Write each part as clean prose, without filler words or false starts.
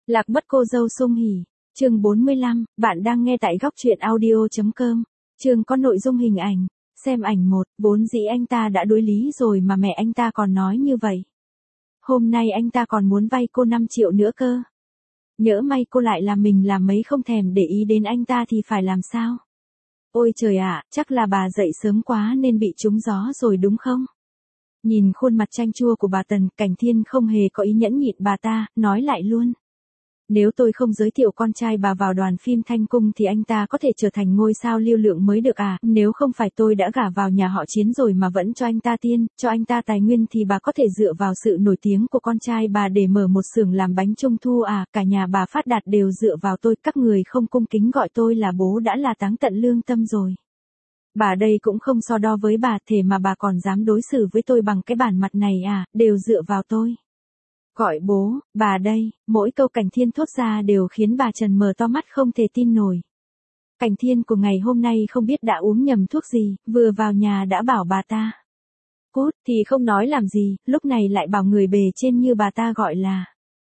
Lạc mất cô dâu Sung Hỉ. Chương 45, bạn đang nghe tại góc truyện audio.com. Chương có nội dung hình ảnh. Xem ảnh 1, vốn dĩ anh ta đã đối lý rồi mà mẹ anh ta còn nói như vậy. Hôm nay anh ta còn muốn vay cô 5 triệu nữa cơ. Nhỡ may cô lại làm mình làm mấy không thèm để ý đến anh ta thì phải làm sao? Ôi trời ạ, chắc là bà dậy sớm quá nên bị trúng gió rồi đúng không? Nhìn khuôn mặt chanh chua của bà Tần, Cảnh Thiên không hề có ý nhẫn nhịn bà ta, nói lại luôn. Nếu tôi không giới thiệu con trai bà vào đoàn phim Thanh Cung thì anh ta có thể trở thành ngôi sao lưu lượng mới được à, nếu không phải tôi đã gả vào nhà họ Chiến rồi mà vẫn cho anh ta tiền, cho anh ta tài nguyên thì bà có thể dựa vào sự nổi tiếng của con trai bà để mở một xưởng làm bánh trung thu à, cả nhà bà phát đạt đều dựa vào tôi, các người không cung kính gọi tôi là bố đã là táng tận lương tâm rồi. Bà đây cũng không so đo với bà, thế mà bà còn dám đối xử với tôi bằng cái bản mặt này à, đều dựa vào tôi. Gọi bố, bà đây, mỗi câu Cảnh Thiên thốt ra đều khiến bà Trần mở to mắt không thể tin nổi. Cảnh Thiên của ngày hôm nay không biết đã uống nhầm thuốc gì, vừa vào nhà đã bảo bà ta. Cút thì không nói làm gì, lúc này lại bảo người bề trên như bà ta gọi là.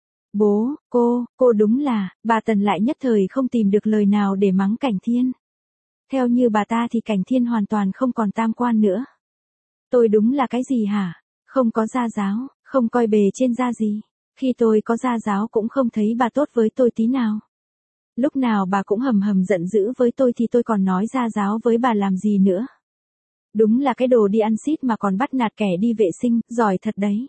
Bố, cô đúng là, bà Tần lại nhất thời không tìm được lời nào để mắng Cảnh Thiên. Theo như bà ta thì Cảnh Thiên hoàn toàn không còn tam quan nữa. Tôi đúng là cái gì hả? Không có gia giáo, không coi bề trên ra gì. Khi tôi có gia giáo cũng không thấy bà tốt với tôi tí nào. Lúc nào bà cũng hầm hầm giận dữ với tôi thì tôi còn nói gia giáo với bà làm gì nữa. Đúng là cái đồ đi ăn xít mà còn bắt nạt kẻ đi vệ sinh, giỏi thật đấy.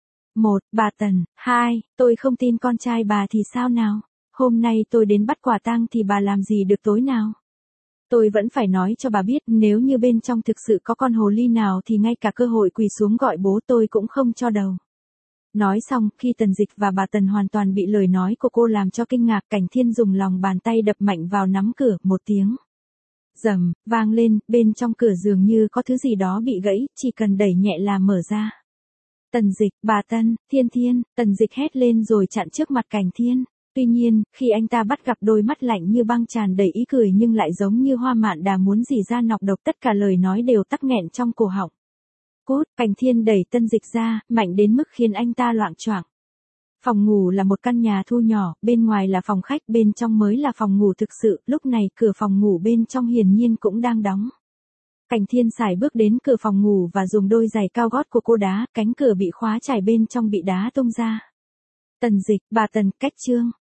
1. Bà Tần. 2. Tôi không tin con trai bà thì sao nào? Hôm nay tôi đến bắt quả tang thì bà làm gì được tối nào? Tôi vẫn phải nói cho bà biết, nếu như bên trong thực sự có con hồ ly nào thì ngay cả cơ hội quỳ xuống gọi bố tôi cũng không cho đầu. Nói xong, khi Tần Dịch và bà Tần hoàn toàn bị lời nói của cô làm cho kinh ngạc, Cảnh Thiên dùng lòng bàn tay đập mạnh vào nắm cửa, một tiếng rầm vang lên, bên trong cửa dường như có thứ gì đó bị gãy, chỉ cần đẩy nhẹ là mở ra. Tần Dịch, bà Tân, Thiên, Tần Dịch hét lên rồi chặn trước mặt Cảnh Thiên. Tuy nhiên, khi anh ta bắt gặp đôi mắt lạnh như băng tràn đầy ý cười nhưng lại giống như hoa mạn đà muốn rỉ ra nọc độc, tất cả lời nói đều tắc nghẹn trong cổ họng. Cút, Cảnh Thiên đẩy Tân Dịch ra, mạnh đến mức khiến anh ta loạng choạng. Phòng ngủ là một căn nhà thu nhỏ, bên ngoài là phòng khách, bên trong mới là phòng ngủ thực sự, lúc này cửa phòng ngủ bên trong hiển nhiên cũng đang đóng. Cảnh Thiên sải bước đến cửa phòng ngủ và dùng đôi giày cao gót của cô đá, cánh cửa bị khóa chảy bên trong bị đá tung ra. Tần Dịch, bà Tần, cách chương.